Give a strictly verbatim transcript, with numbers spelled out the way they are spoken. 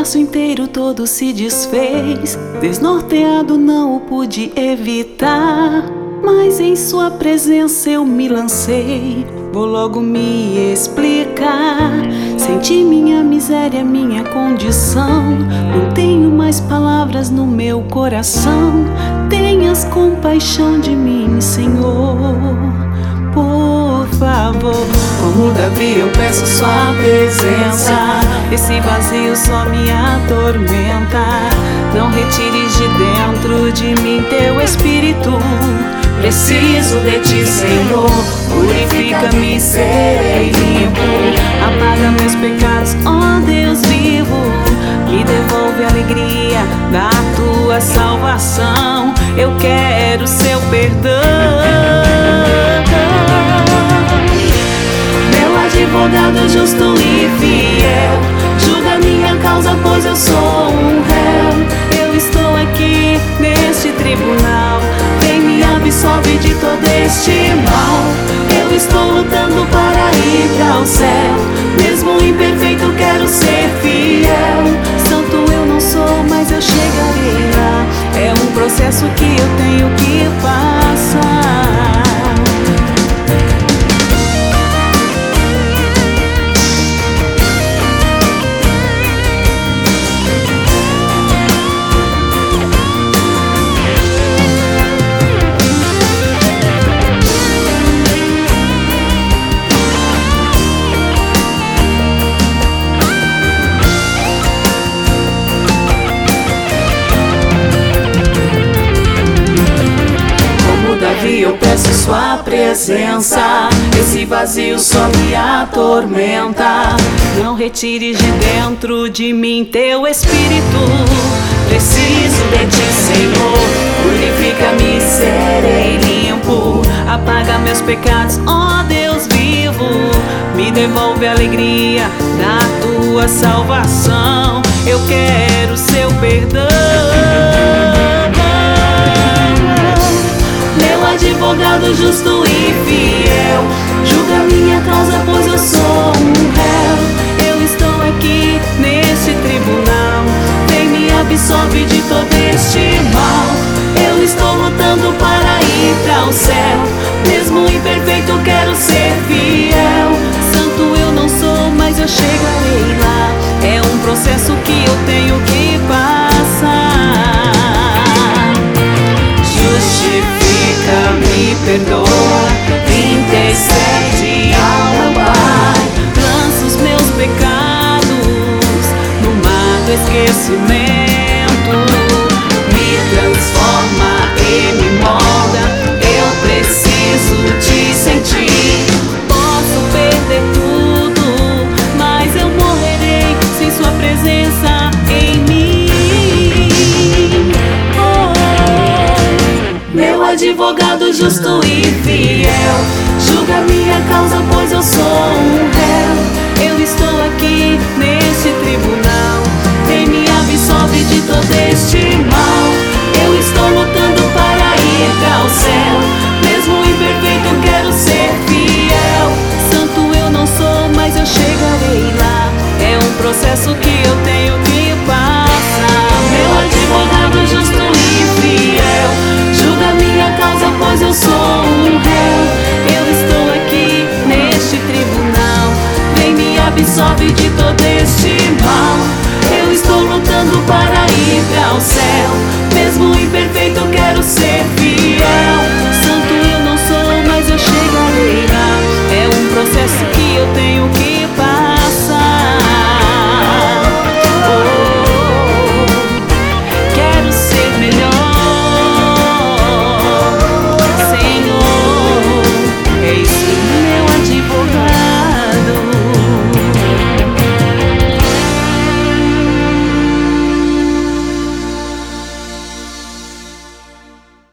universo inteiro todo se desfez. Desnorteado não o pude evitar, mas em sua presença eu me lancei. Vou logo me explicar. Senti minha miséria, minha condição. Não tenho mais palavras no meu coração. Tenhas compaixão de mim, Senhor, por favor. Como Davi eu peço sua presença. Esse vazio só me atormenta. Não retires de dentro de mim teu espírito. Preciso de ti, Senhor. Purifica-me, serei limpo. Apaga meus pecados, ó Deus vivo. Me devolve a alegria da tua salvação. Eu quero seu perdão. Meu advogado justo e fiel, julga minha causa, pois eu sou um réu. Eu estou aqui neste tribunal. Vem, me absolve de todo este mal. Eu estou lutando para ir para o céu. Mesmo imperfeito quero ser fiel. Santo eu não sou, mas eu chegarei lá. É um processo que eu tenho que passar. Eu peço sua presença. Esse vazio só me atormenta. Não retires de dentro de mim teu espírito. Preciso de ti, Senhor. Purifica-me, serei limpo. Apaga meus pecados, ó Deus vivo. Me devolve a alegria da tua salvação. Eu quero seu perdão. Advogado justo e fiel, julga minha causa, pois eu sou um réu. Eu estou aqui neste tribunal. Vem, me absolve de todo este mal. Eu estou lutando para ir para o céu. Mesmo imperfeito quero ser fiel. Santo eu não sou, mas eu chegarei lá. É um processo que eu tenho que passar. Me perdoa, intercede ao meu Pai. Lança os meus pecados no mar do esquecimento. Me transforma e me molda. Eu preciso te sentir. Posso perder tudo, mas eu morrerei sem sua presença em mim. Meu advogado justo e fiel, julga minha causa, pois eu sou um réu. Eu estou aqui neste tribunal. Vem, me absolve de todo este mal. Eu estou lutando para ir para o céu. Mesmo imperfeito quero ser fiel. Santo eu não sou, mas eu chegarei lá. É um processo que eu tenho que passar. Meu advogado justo e fiel, julga minha causa, pois eu sou um réu. Eu estou aqui neste tribunal. Vem, me absolve de